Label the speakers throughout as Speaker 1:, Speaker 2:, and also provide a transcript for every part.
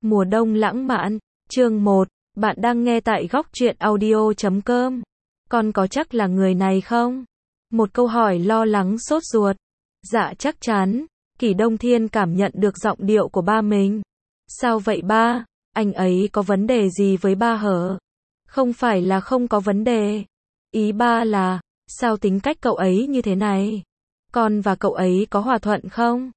Speaker 1: Mùa đông lãng mạn, chương 1, bạn đang nghe tại góc truyện audio.com. Con có chắc là người này không? Một câu hỏi lo lắng sốt ruột. Dạ chắc chắn, Kỷ Đông Thiên cảm nhận được giọng điệu của ba mình. Sao vậy ba? Anh ấy có vấn đề gì với ba hở? Không phải là không có vấn đề. Ý ba là, sao tính cách cậu ấy như thế này? Con và cậu ấy có hòa thuận không?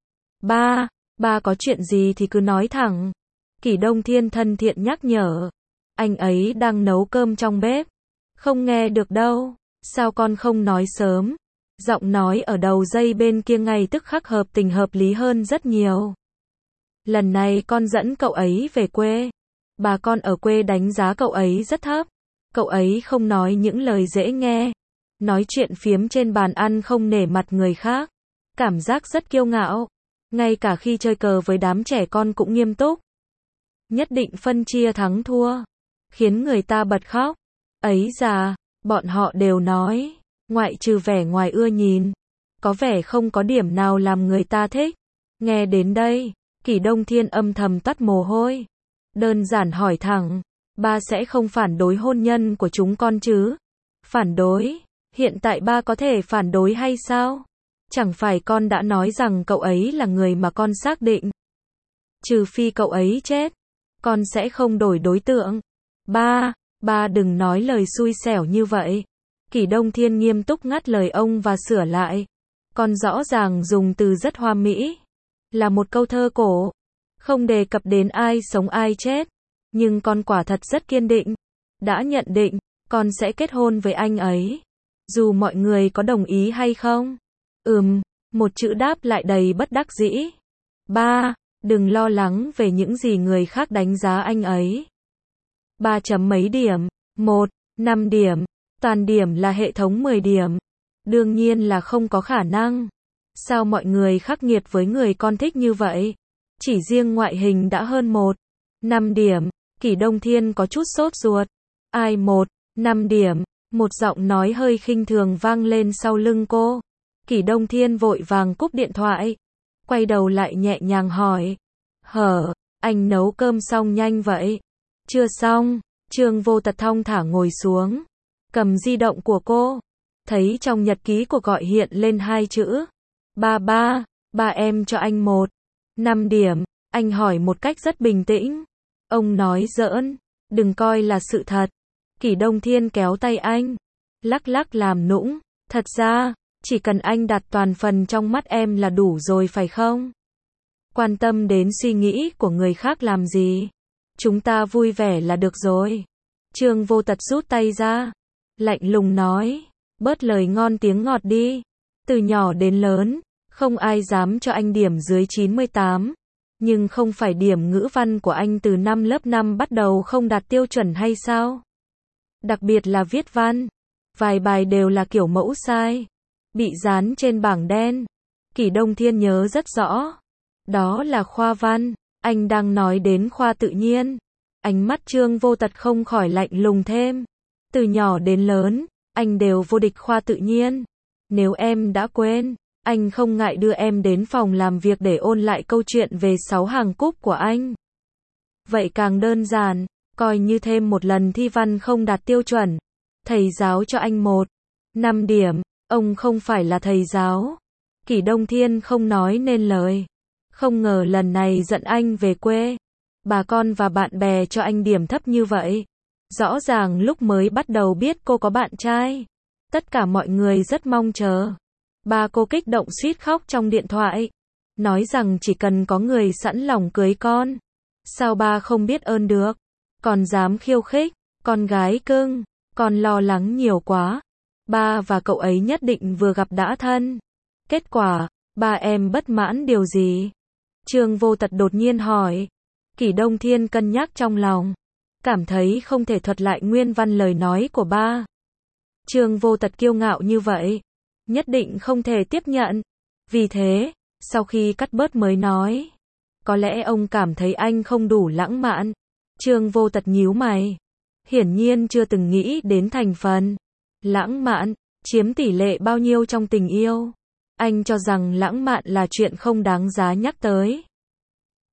Speaker 1: Ba có chuyện gì thì cứ nói thẳng. Kỷ Đông Thiên thân thiện nhắc nhở. Anh ấy đang nấu cơm trong bếp. Không nghe được đâu. Sao con không nói sớm? Giọng nói ở đầu dây bên kia ngay tức khắc hợp tình hợp lý hơn rất nhiều. Lần này con dẫn cậu ấy về quê. Bà con ở quê đánh giá cậu ấy rất thấp. Cậu ấy không nói những lời dễ nghe. Nói chuyện phiếm trên bàn ăn không nể mặt người khác. Cảm giác rất kiêu ngạo. Ngay cả khi chơi cờ với đám trẻ con cũng nghiêm túc. Nhất định phân chia thắng thua. Khiến người ta bật khóc. Ấy già, bọn họ đều nói, ngoại trừ vẻ ngoài ưa nhìn, có vẻ không có điểm nào làm người ta thích. Nghe đến đây, Kỷ Đông Thiên âm thầm toát mồ hôi. Đơn giản hỏi thẳng, ba sẽ không phản đối hôn nhân của chúng con chứ? Phản đối? Hiện tại ba có thể phản đối hay sao? Chẳng phải con đã nói rằng cậu ấy là người mà con xác định. Trừ phi cậu ấy chết, con sẽ không đổi đối tượng. Ba đừng nói lời xui xẻo như vậy. Kỷ Đông Thiên nghiêm túc ngắt lời ông và sửa lại. Con rõ ràng dùng từ rất hoa mỹ. Là một câu thơ cổ. Không đề cập đến ai sống ai chết. Nhưng con quả thật rất kiên định. Đã nhận định, con sẽ kết hôn với anh ấy. Dù mọi người có đồng ý hay không. Một chữ đáp lại đầy bất đắc dĩ. Ba, đừng lo lắng về những gì người khác đánh giá anh ấy. 3 chấm mấy điểm? 1, 5 điểm. Toàn điểm là hệ thống 10 điểm. Đương nhiên là không có khả năng. Sao mọi người khắc nghiệt với người con thích như vậy? Chỉ riêng ngoại hình đã hơn 5 điểm. Kỷ Đông Thiên có chút sốt ruột. Ai 5 điểm? Một giọng nói hơi khinh thường vang lên sau lưng cô. Kỷ Đông Thiên vội vàng cúp điện thoại. Quay đầu lại nhẹ nhàng hỏi. Anh nấu cơm xong nhanh vậy? Chưa xong. Trương Vô Tật thong thả ngồi xuống. Cầm di động của cô. Thấy trong nhật ký cuộc gọi hiện lên 2 chữ. Ba em cho anh 5 điểm. Anh hỏi một cách rất bình tĩnh. Ông nói giỡn. Đừng coi là sự thật. Kỷ Đông Thiên kéo tay anh. Lắc làm nũng. Thật ra, chỉ cần anh đặt toàn phần trong mắt em là đủ rồi phải không? Quan tâm đến suy nghĩ của người khác làm gì? Chúng ta vui vẻ là được rồi. Trương Vô Tật rút tay ra. Lạnh lùng nói. Bớt lời ngon tiếng ngọt đi. Từ nhỏ đến lớn, không ai dám cho anh điểm dưới 98. Nhưng không phải điểm ngữ văn của anh từ năm lớp 5 bắt đầu không đạt tiêu chuẩn hay sao? Đặc biệt là viết văn. Vài bài đều là kiểu mẫu sai. Bị dán trên bảng đen. Kỷ Đông Thiên nhớ rất rõ. Đó là khoa văn. Anh đang nói đến khoa tự nhiên. Ánh mắt Trương Vô Tật không khỏi lạnh lùng thêm. Từ nhỏ đến lớn, anh đều vô địch khoa tự nhiên. Nếu em đã quên, anh không ngại đưa em đến phòng làm việc để ôn lại câu chuyện về 6 hàng cúp của anh. Vậy càng đơn giản, coi như thêm một lần thi văn không đạt tiêu chuẩn. Thầy giáo cho anh 5 điểm, ông không phải là thầy giáo. Kỷ Đông Thiên không nói nên lời. Không ngờ lần này dẫn anh về quê. Bà con và bạn bè cho anh điểm thấp như vậy. Rõ ràng lúc mới bắt đầu biết cô có bạn trai. Tất cả mọi người rất mong chờ. Ba cô kích động suýt khóc trong điện thoại. Nói rằng chỉ cần có người sẵn lòng cưới con. Sao ba không biết ơn được? Còn dám khiêu khích. Con gái cưng. Con lo lắng nhiều quá. Ba và cậu ấy nhất định vừa gặp đã thân. Kết quả, ba em bất mãn điều gì? Trương Vô Tật đột nhiên hỏi. Kỷ Đông Thiên cân nhắc trong lòng. Cảm thấy không thể thuật lại nguyên văn lời nói của ba. Trương Vô Tật kiêu ngạo như vậy. Nhất định không thể tiếp nhận. Vì thế, sau khi cắt bớt mới nói. Có lẽ ông cảm thấy anh không đủ lãng mạn. Trương Vô Tật nhíu mày. Hiển nhiên chưa từng nghĩ đến thành phần. Lãng mạn, chiếm tỷ lệ bao nhiêu trong tình yêu? Anh cho rằng lãng mạn là chuyện không đáng giá nhắc tới.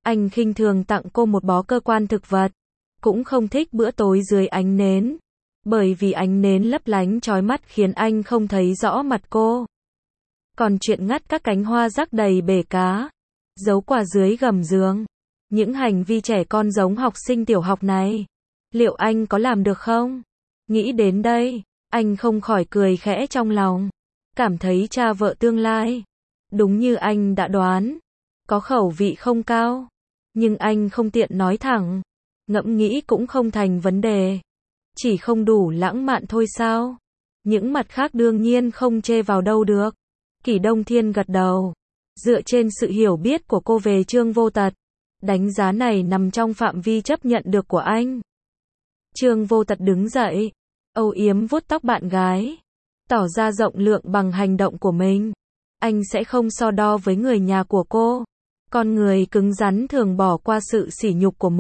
Speaker 1: Anh khinh thường tặng cô một bó cơ quan thực vật. Cũng không thích bữa tối dưới ánh nến. Bởi vì ánh nến lấp lánh chói mắt khiến anh không thấy rõ mặt cô. Còn chuyện ngắt các cánh hoa rắc đầy bể cá, giấu quà dưới gầm giường. Những hành vi trẻ con giống học sinh tiểu học này. Liệu anh có làm được không? Nghĩ đến đây, anh không khỏi cười khẽ trong lòng. Cảm thấy cha vợ tương lai. Đúng như anh đã đoán. Có khẩu vị không cao. Nhưng anh không tiện nói thẳng. Ngẫm nghĩ cũng không thành vấn đề. Chỉ không đủ lãng mạn thôi sao? Những mặt khác đương nhiên không chê vào đâu được. Kỷ Đông Thiên gật đầu. Dựa trên sự hiểu biết của cô về Trương Vô Tật, đánh giá này nằm trong phạm vi chấp nhận được của anh. Trương Vô Tật đứng dậy, âu yếm vuốt tóc bạn gái, tỏ ra rộng lượng bằng hành động của mình. Anh sẽ không so đo với người nhà của cô. Con người cứng rắn thường bỏ qua sự sỉ nhục của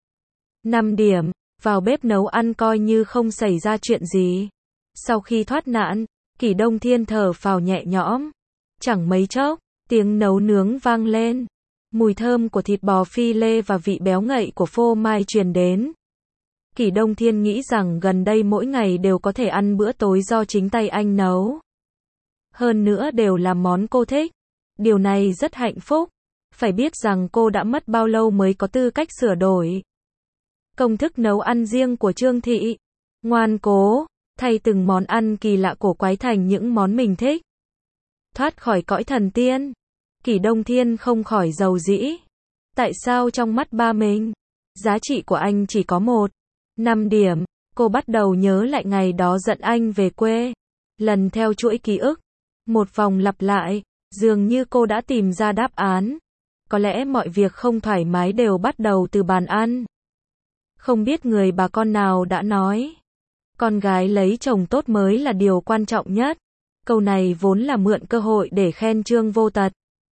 Speaker 1: 5 điểm, vào bếp nấu ăn coi như không xảy ra chuyện gì. Sau khi thoát nạn, Kỷ Đông Thiên thở phào nhẹ nhõm. Chẳng mấy chốc, tiếng nấu nướng vang lên. Mùi thơm của thịt bò phi lê và vị béo ngậy của phô mai truyền đến. Kỷ Đông Thiên nghĩ rằng gần đây mỗi ngày đều có thể ăn bữa tối do chính tay anh nấu. Hơn nữa đều là món cô thích. Điều này rất hạnh phúc. Phải biết rằng cô đã mất bao lâu mới có tư cách sửa đổi công thức nấu ăn riêng của Trương Thị. Ngoan cố, thay từng món ăn kỳ lạ cổ quái thành những món mình thích. Thoát khỏi cõi thần tiên. Kỷ Đông Thiên không khỏi giàu dĩ. Tại sao trong mắt ba mình, giá trị của anh chỉ có 5 điểm. Cô bắt đầu nhớ lại ngày đó dẫn anh về quê. Lần theo chuỗi ký ức, một vòng lặp lại, dường như cô đã tìm ra đáp án. Có lẽ mọi việc không thoải mái đều bắt đầu từ bàn ăn. Không biết người bà con nào đã nói, con gái lấy chồng tốt mới là điều quan trọng nhất. Câu này vốn là mượn cơ hội để khen Trương Vô Tật.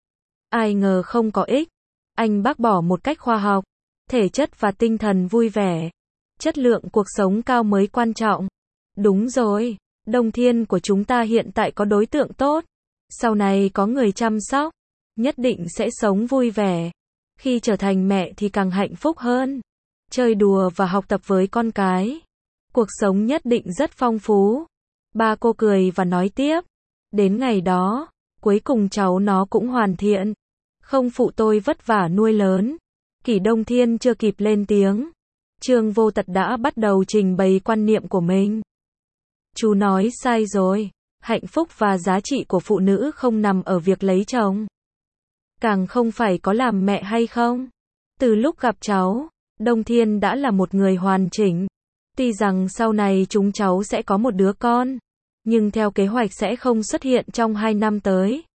Speaker 1: Ai ngờ không có ích. Anh bác bỏ một cách khoa học. Thể chất và tinh thần vui vẻ. Chất lượng cuộc sống cao mới quan trọng. Đúng rồi, Đông Thiên của chúng ta hiện tại có đối tượng tốt. Sau này có người chăm sóc, nhất định sẽ sống vui vẻ. Khi trở thành mẹ thì càng hạnh phúc hơn. Chơi đùa và học tập với con cái. Cuộc sống nhất định rất phong phú. Ba cô cười và nói tiếp. Đến ngày đó, cuối cùng cháu nó cũng hoàn thiện. Không phụ tôi vất vả nuôi lớn. Kỷ Đông Thiên chưa kịp lên tiếng. Trương Vô Tật đã bắt đầu trình bày quan niệm của mình. Chú nói sai rồi. Hạnh phúc và giá trị của phụ nữ không nằm ở việc lấy chồng. Càng không phải có làm mẹ hay không. Từ lúc gặp cháu, Đông Thiên đã là một người hoàn chỉnh. Tuy rằng sau này chúng cháu sẽ có một đứa con, nhưng theo kế hoạch sẽ không xuất hiện trong 2 năm tới.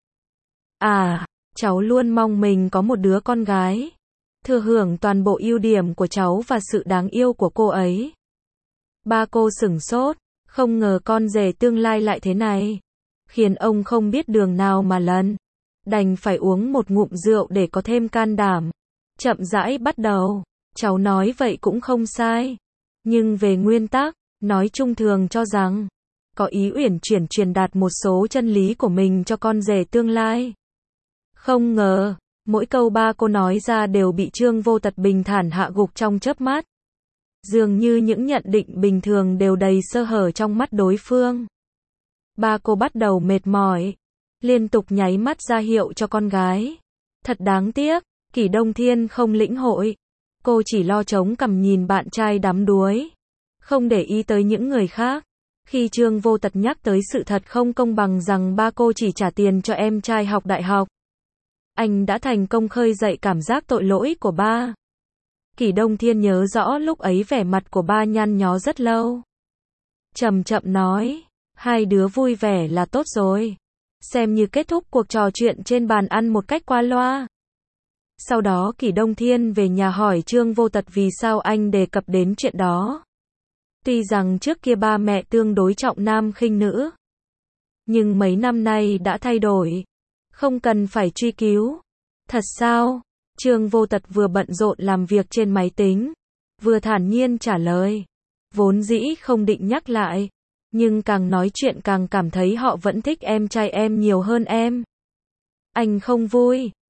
Speaker 1: À, cháu luôn mong mình có một đứa con gái. Thừa hưởng toàn bộ ưu điểm của cháu và sự đáng yêu của cô ấy. Ba cô sửng sốt, không ngờ con rể tương lai lại thế này. Khiến ông không biết đường nào mà lần. Đành phải uống một ngụm rượu để có thêm can đảm. Chậm rãi bắt đầu. Cháu nói vậy cũng không sai. Nhưng về nguyên tắc, nói chung thường cho rằng, có ý uyển chuyển truyền đạt một số chân lý của mình cho con rể tương lai. Không ngờ, mỗi câu ba cô nói ra đều bị Trương Vô Tật bình thản hạ gục trong chớp mắt. Dường như những nhận định bình thường đều đầy sơ hở trong mắt đối phương. Ba cô bắt đầu mệt mỏi, liên tục nháy mắt ra hiệu cho con gái. Thật đáng tiếc, Kỷ Đông Thiên không lĩnh hội. Cô chỉ lo chống cằm nhìn bạn trai đắm đuối, không để ý tới những người khác. Khi Trương Vô Tật nhắc tới sự thật không công bằng rằng ba cô chỉ trả tiền cho em trai học đại học, anh đã thành công khơi dậy cảm giác tội lỗi của ba. Kỷ Đông Thiên nhớ rõ lúc ấy vẻ mặt của ba nhăn nhó rất lâu. Chậm chậm nói, hai đứa vui vẻ là tốt rồi. Xem như kết thúc cuộc trò chuyện trên bàn ăn một cách qua loa. Sau đó Kỷ Đông Thiên về nhà hỏi Trương Vô Tật vì sao anh đề cập đến chuyện đó. Tuy rằng trước kia ba mẹ tương đối trọng nam khinh nữ, nhưng mấy năm nay đã thay đổi. Không cần phải truy cứu. Thật sao? Trương Vô Tật vừa bận rộn làm việc trên máy tính, vừa thản nhiên trả lời. Vốn dĩ không định nhắc lại, nhưng càng nói chuyện càng cảm thấy họ vẫn thích em trai em nhiều hơn em. Anh không vui.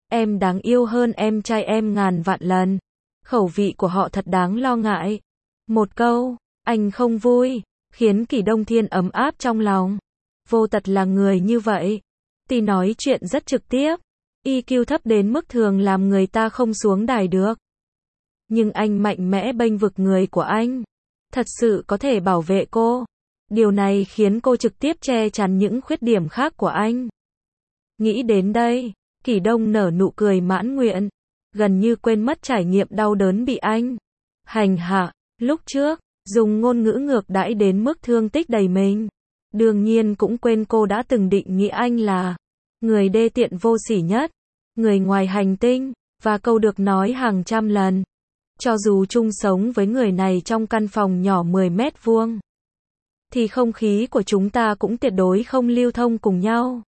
Speaker 1: Em đáng yêu hơn em trai em ngàn vạn lần. Khẩu vị của họ thật đáng lo ngại. Một câu, anh không vui, khiến Kỷ Đông Thiên ấm áp trong lòng. Vô Tật là người như vậy. Tỷ nói chuyện rất trực tiếp. EQ thấp đến mức thường làm người ta không xuống đài được. Nhưng anh mạnh mẽ bênh vực người của anh. Thật sự có thể bảo vệ cô. Điều này khiến cô trực tiếp che chắn những khuyết điểm khác của anh. Nghĩ đến đây, Kỷ Đông nở nụ cười mãn nguyện. Gần như quên mất trải nghiệm đau đớn bị anh hành hạ. Lúc trước, dùng ngôn ngữ ngược đãi đến mức thương tích đầy mình. Đương nhiên cũng quên cô đã từng định nghĩa anh là người đê tiện vô sỉ nhất, người ngoài hành tinh, và câu được nói hàng trăm lần. Cho dù chung sống với người này trong căn phòng nhỏ 10 mét vuông, thì không khí của chúng ta cũng tuyệt đối không lưu thông cùng nhau.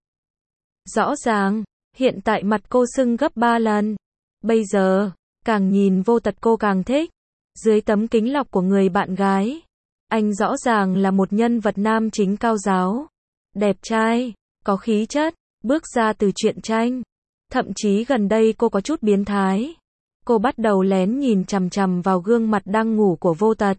Speaker 1: Rõ ràng, hiện tại mặt cô sưng gấp 3 lần. Bây giờ, càng nhìn Vô Tật cô càng thích. Dưới tấm kính lọc của người bạn gái, anh rõ ràng là một nhân vật nam chính cao giáo, đẹp trai, có khí chất, bước ra từ truyện tranh. Thậm chí gần đây cô có chút biến thái. Cô bắt đầu lén nhìn chằm chằm vào gương mặt đang ngủ của Vô Tật.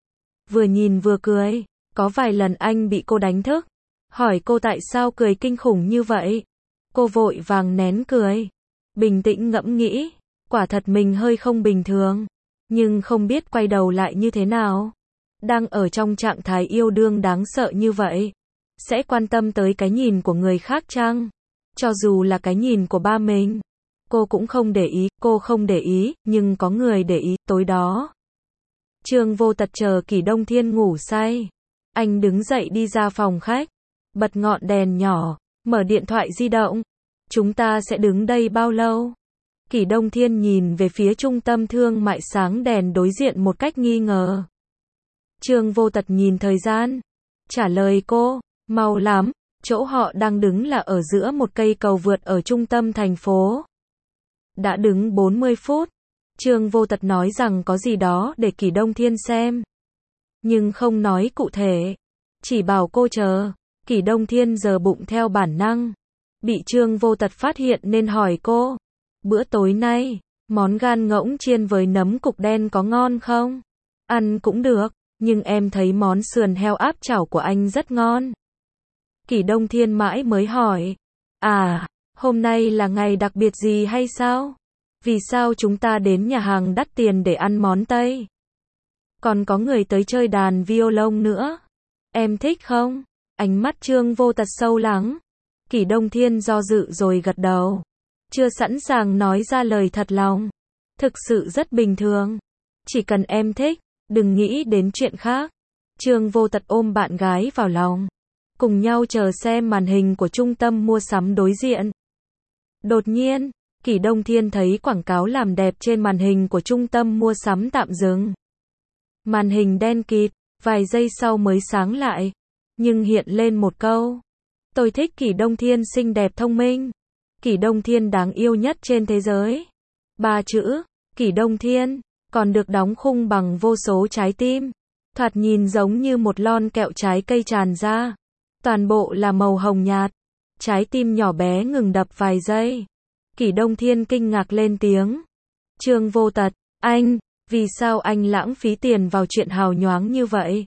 Speaker 1: Vừa nhìn vừa cười, có vài lần anh bị cô đánh thức, hỏi cô tại sao cười kinh khủng như vậy. Cô vội vàng nén cười, bình tĩnh ngẫm nghĩ, quả thật mình hơi không bình thường, nhưng không biết quay đầu lại như thế nào. Đang ở trong trạng thái yêu đương đáng sợ như vậy, sẽ quan tâm tới cái nhìn của người khác chăng? Cho dù là cái nhìn của ba mình, cô cũng không để ý, cô không để ý, nhưng có người để ý. Tối đó, Trương Vô Tật chờ Kỷ Đông Thiên ngủ say. Anh đứng dậy đi ra phòng khách, bật ngọn đèn nhỏ, mở điện thoại di động. Chúng ta sẽ đứng đây bao lâu? Kỷ Đông Thiên nhìn về phía trung tâm thương mại sáng đèn đối diện một cách nghi ngờ. Trương Vô Tật nhìn thời gian, trả lời cô, mau lắm, chỗ họ đang đứng là ở giữa một cây cầu vượt ở trung tâm thành phố. Đã đứng 40 phút, Trương Vô Tật nói rằng có gì đó để Kỷ Đông Thiên xem. Nhưng không nói cụ thể, chỉ bảo cô chờ. Kỷ Đông Thiên giờ bụng theo bản năng. Bị Trương Vô Tật phát hiện nên hỏi cô, bữa tối nay, món gan ngỗng chiên với nấm cục đen có ngon không? Ăn cũng được, nhưng em thấy món sườn heo áp chảo của anh rất ngon. Kỷ Đông Thiên mãi mới hỏi, à, hôm nay là ngày đặc biệt gì hay sao? Vì sao chúng ta đến nhà hàng đắt tiền để ăn món Tây? Còn có người tới chơi đàn violon nữa. Em thích không? Ánh mắt Trương Vô Tật sâu lắng. Kỷ Đông Thiên do dự rồi gật đầu. Chưa sẵn sàng nói ra lời thật lòng. Thực sự rất bình thường. Chỉ cần em thích, đừng nghĩ đến chuyện khác. Trương Vô Tật ôm bạn gái vào lòng. Cùng nhau chờ xem màn hình của trung tâm mua sắm đối diện. Đột nhiên, Kỷ Đông Thiên thấy quảng cáo làm đẹp trên màn hình của trung tâm mua sắm tạm dừng. Màn hình đen kịt, vài giây sau mới sáng lại. Nhưng hiện lên một câu. Tôi thích Kỷ Đông Thiên xinh đẹp thông minh. Kỷ Đông Thiên đáng yêu nhất trên thế giới. 3 chữ, Kỷ Đông Thiên, còn được đóng khung bằng vô số trái tim. Thoạt nhìn giống như một lon kẹo trái cây tràn ra. Toàn bộ là màu hồng nhạt. Trái tim nhỏ bé ngừng đập vài giây. Kỷ Đông Thiên kinh ngạc lên tiếng. Trương Vô Tật, anh, vì sao anh lãng phí tiền vào chuyện hào nhoáng như vậy?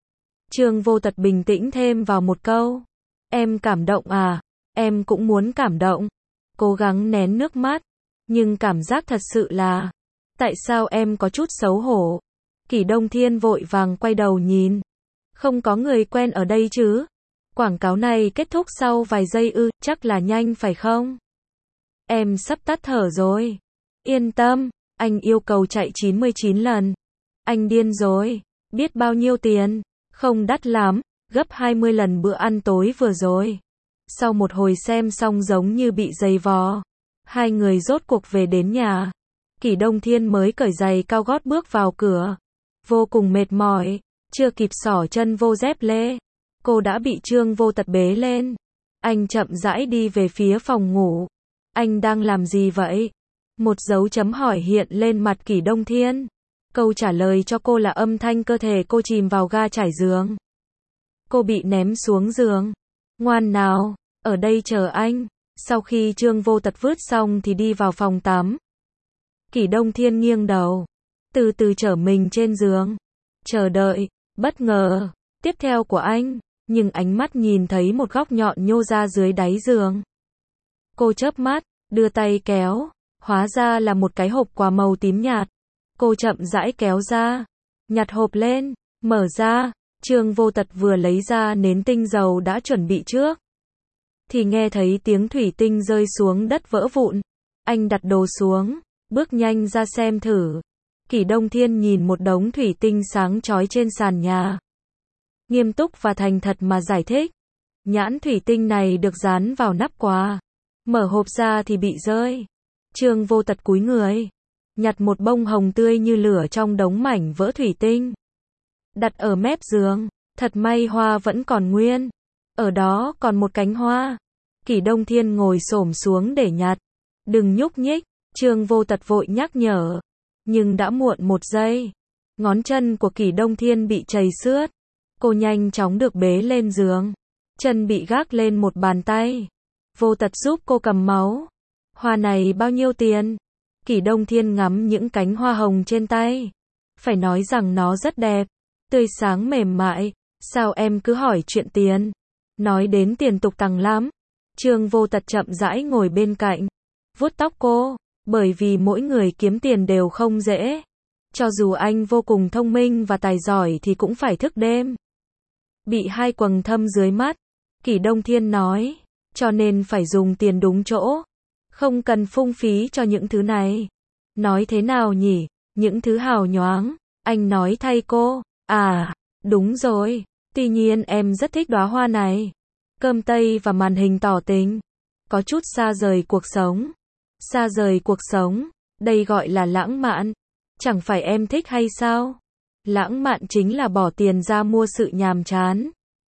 Speaker 1: Trương Vô Tật bình tĩnh thêm vào một câu. Em cảm động à? Em cũng muốn cảm động. Cố gắng nén nước mắt. Nhưng cảm giác thật sự là, tại sao em có chút xấu hổ? Kỷ Đông Thiên vội vàng quay đầu nhìn. Không có người quen ở đây chứ? Quảng cáo này kết thúc sau vài giây ư, chắc là nhanh phải không? Em sắp tắt thở rồi. Yên tâm, anh yêu cầu chạy 99 lần. Anh điên rồi. Biết bao nhiêu tiền? Không đắt lắm, gấp 20 lần bữa ăn tối vừa rồi. Sau một hồi xem xong giống như bị giày vò. Hai người rốt cuộc về đến nhà. Kỷ Đông Thiên mới cởi giày cao gót bước vào cửa. Vô cùng mệt mỏi, chưa kịp xỏ chân vô dép lê. Cô đã bị Trương Vô Tật bế lên. Anh chậm rãi đi về phía phòng ngủ. Anh đang làm gì vậy? Một dấu chấm hỏi hiện lên mặt Kỷ Đông Thiên. Câu trả lời cho cô là âm thanh cơ thể cô chìm vào ga trải giường. Cô bị ném xuống giường. Ngoan nào, ở đây chờ anh. Sau khi Trương Vô Tật vứt xong thì đi vào phòng tắm. Kỷ Đông Thiên nghiêng đầu, từ từ trở mình trên giường, chờ đợi, bất ngờ, tiếp theo của anh, nhưng ánh mắt nhìn thấy một góc nhọn nhô ra dưới đáy giường. Cô chớp mắt, đưa tay kéo, hóa ra là một cái hộp quà màu tím nhạt. Cô chậm rãi kéo ra, nhặt hộp lên, mở ra, Trương Vô Tật vừa lấy ra nến tinh dầu đã chuẩn bị trước. Thì nghe thấy tiếng thủy tinh rơi xuống đất vỡ vụn. Anh đặt đồ xuống, bước nhanh ra xem thử. Kỷ Đông Thiên nhìn một đống thủy tinh sáng chói trên sàn nhà. Nghiêm túc và thành thật mà giải thích. Nhãn thủy tinh này được dán vào nắp quà. Mở hộp ra thì bị rơi. Trương Vô Tật cúi người, nhặt một bông hồng tươi như lửa trong đống mảnh vỡ thủy tinh. Đặt ở mép giường, thật may hoa vẫn còn nguyên. Ở đó còn một cánh hoa. Kỷ Đông Thiên ngồi xổm xuống để nhặt. Đừng nhúc nhích, Trương Vô Tật vội nhắc nhở. Nhưng đã muộn một giây. Ngón chân của Kỷ Đông Thiên bị trầy xước. Cô nhanh chóng được bế lên giường. Chân bị gác lên một bàn tay. Vô Tật giúp cô cầm máu. Hoa này bao nhiêu tiền? Kỷ Đông Thiên ngắm những cánh hoa hồng trên tay. Phải nói rằng nó rất đẹp, tươi sáng mềm mại. Sao em cứ hỏi chuyện tiền? Nói đến tiền tục tằng lắm. Trương Vô Tật chậm rãi ngồi bên cạnh, vuốt tóc cô, bởi vì mỗi người kiếm tiền đều không dễ. Cho dù anh vô cùng thông minh và tài giỏi thì cũng phải thức đêm. Bị hai quầng thâm dưới mắt, Kỷ Đông Thiên nói, cho nên phải dùng tiền đúng chỗ. Không cần phung phí cho những thứ này. Nói thế nào nhỉ? Những thứ hào nhoáng. Anh nói thay cô. À, đúng rồi. Tuy nhiên em rất thích đóa hoa này. Cơm tây và màn hình tỏ tình. Có chút xa rời cuộc sống. Xa rời cuộc sống. Đây gọi là lãng mạn. Chẳng phải em thích hay sao? Lãng mạn chính là bỏ tiền ra mua sự nhàm chán.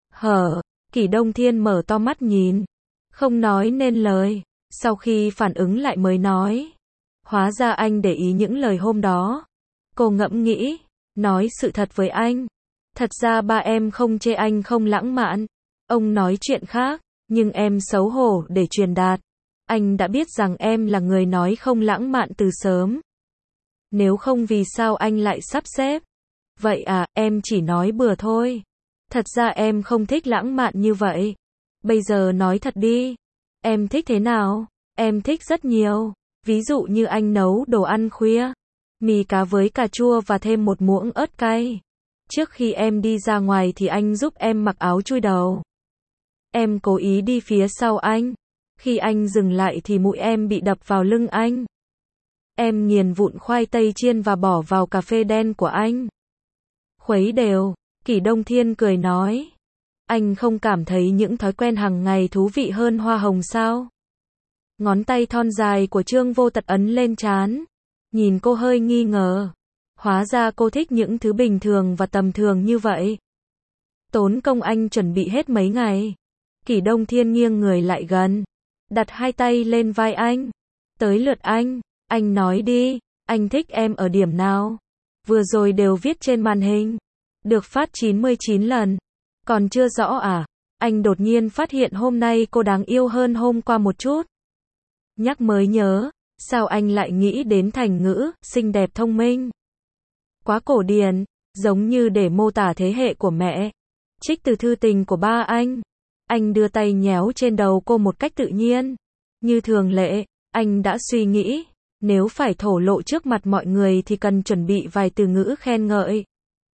Speaker 1: Kỷ Đông Thiên mở to mắt nhìn. Không nói nên lời. Sau khi phản ứng lại mới nói. Hóa ra anh để ý những lời hôm đó. Cô ngẫm nghĩ. Nói sự thật với anh. Thật ra ba em không chê anh không lãng mạn. Ông nói chuyện khác. Nhưng em xấu hổ để truyền đạt. Anh đã biết rằng em là người nói không lãng mạn từ sớm. Nếu không vì sao anh lại sắp xếp? Vậy à, em chỉ nói bừa thôi. Thật ra em không thích lãng mạn như vậy. Bây giờ nói thật đi. Em thích thế nào? Em thích rất nhiều. Ví dụ như anh nấu đồ ăn khuya. Mì cá với cà chua và thêm một muỗng ớt cay. Trước khi em đi ra ngoài thì anh giúp em mặc áo chui đầu. Em cố ý đi phía sau anh. Khi anh dừng lại thì mũi em bị đập vào lưng anh. Em nghiền vụn khoai tây chiên và bỏ vào cà phê đen của anh. Khuấy đều. Kỷ Đông Thiên cười nói. Anh không cảm thấy những thói quen hàng ngày thú vị hơn hoa hồng sao? Ngón tay thon dài của Trương Vô Tật ấn lên trán. Nhìn cô hơi nghi ngờ. Hóa ra cô thích những thứ bình thường và tầm thường như vậy. Tốn công anh chuẩn bị hết mấy ngày. Kỷ Đông Thiên nghiêng người lại gần. Đặt hai tay lên vai anh. Tới lượt anh nói đi, anh thích em ở điểm nào? Vừa rồi đều viết trên màn hình. Được phát 99 lần. Còn chưa rõ à? Anh đột nhiên phát hiện hôm nay cô đáng yêu hơn hôm qua một chút. Nhắc mới nhớ, sao anh lại nghĩ đến thành ngữ, xinh đẹp thông minh? Quá cổ điển, giống như để mô tả thế hệ của mẹ. Trích từ thư tình của ba anh. Anh đưa tay nhéo trên đầu cô một cách tự nhiên. Như thường lệ, anh đã suy nghĩ, nếu phải thổ lộ trước mặt mọi người thì cần chuẩn bị vài từ ngữ khen ngợi.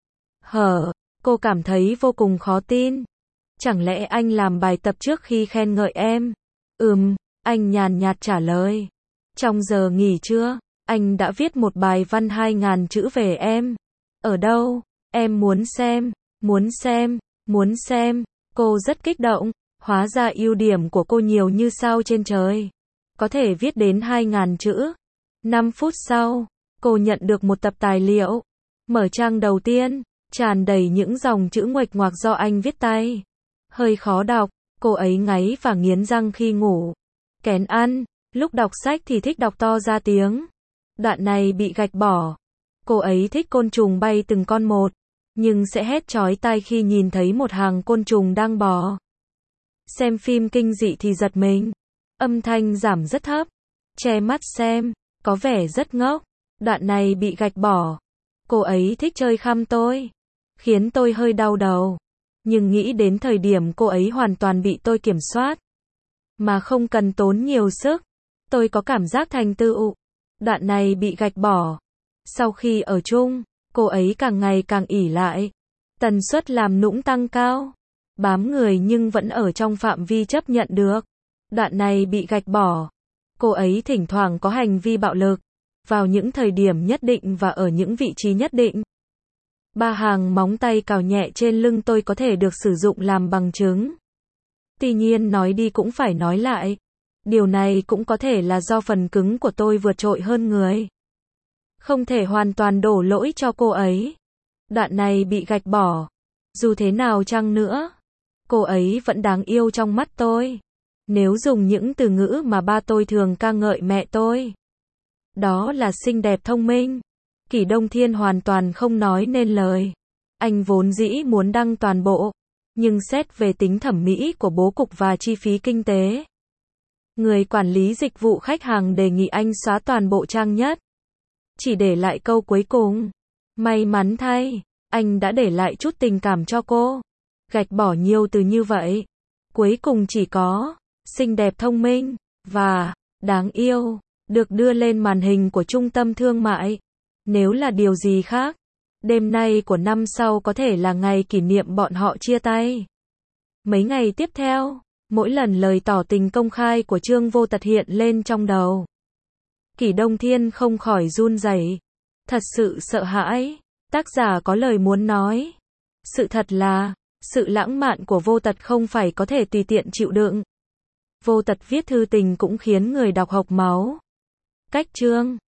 Speaker 1: Cô cảm thấy vô cùng khó tin. Chẳng lẽ anh làm bài tập trước khi khen ngợi em? Anh nhàn nhạt trả lời. Trong giờ nghỉ trưa, anh đã viết một bài văn 2.000 chữ về em. Ở đâu? Em muốn xem. Cô rất kích động. Hóa ra ưu điểm của cô nhiều như sao trên trời. Có thể viết đến 2.000 chữ. 5 phút sau, cô nhận được một tập tài liệu. Mở trang đầu tiên, tràn đầy những dòng chữ nguệch ngoạc do anh viết tay. Hơi khó đọc, cô ấy ngáy và nghiến răng khi ngủ. Kén ăn, lúc đọc sách thì thích đọc to ra tiếng. Đoạn này bị gạch bỏ. Cô ấy thích côn trùng bay từng con một, nhưng sẽ hét chói tai khi nhìn thấy một hàng côn trùng đang bò. Xem phim kinh dị thì giật mình. Âm thanh giảm rất thấp. Che mắt xem, có vẻ rất ngốc. Đoạn này bị gạch bỏ. Cô ấy thích chơi khăm tôi. Khiến tôi hơi đau đầu. Nhưng nghĩ đến thời điểm cô ấy hoàn toàn bị tôi kiểm soát. Mà không cần tốn nhiều sức. Tôi có cảm giác thành tựu. Đoạn này bị gạch bỏ. Sau khi ở chung, cô ấy càng ngày càng ỷ lại. Tần suất làm nũng tăng cao. Bám người nhưng vẫn ở trong phạm vi chấp nhận được. Đoạn này bị gạch bỏ. Cô ấy thỉnh thoảng có hành vi bạo lực. Vào những thời điểm nhất định và ở những vị trí nhất định. 3 hàng móng tay cào nhẹ trên lưng tôi có thể được sử dụng làm bằng chứng. Tuy nhiên nói đi cũng phải nói lại. Điều này cũng có thể là do phần cứng của tôi vượt trội hơn người. Không thể hoàn toàn đổ lỗi cho cô ấy. Đoạn này bị gạch bỏ. Dù thế nào chăng nữa, cô ấy vẫn đáng yêu trong mắt tôi. Nếu dùng những từ ngữ mà ba tôi thường ca ngợi mẹ tôi. Đó là xinh đẹp thông minh. Kỷ Đông Thiên hoàn toàn không nói nên lời. Anh vốn dĩ muốn đăng toàn bộ. Nhưng xét về tính thẩm mỹ của bố cục và chi phí kinh tế. Người quản lý dịch vụ khách hàng đề nghị anh xóa toàn bộ trang nhất. Chỉ để lại câu cuối cùng. May mắn thay, anh đã để lại chút tình cảm cho cô. Gạch bỏ nhiều từ như vậy. Cuối cùng chỉ có xinh đẹp thông minh và đáng yêu được đưa lên màn hình của trung tâm thương mại. Nếu là điều gì khác, đêm nay của năm sau có thể là ngày kỷ niệm bọn họ chia tay. Mấy ngày tiếp theo, mỗi lần lời tỏ tình công khai của Trương Vô Tật hiện lên trong đầu. Kỷ Đông Thiên không khỏi run rẩy. Thật sự sợ hãi. Tác giả có lời muốn nói. Sự thật là, sự lãng mạn của Vô Tật không phải có thể tùy tiện chịu đựng. Vô Tật viết thư tình cũng khiến người đọc hộc máu. Cách chương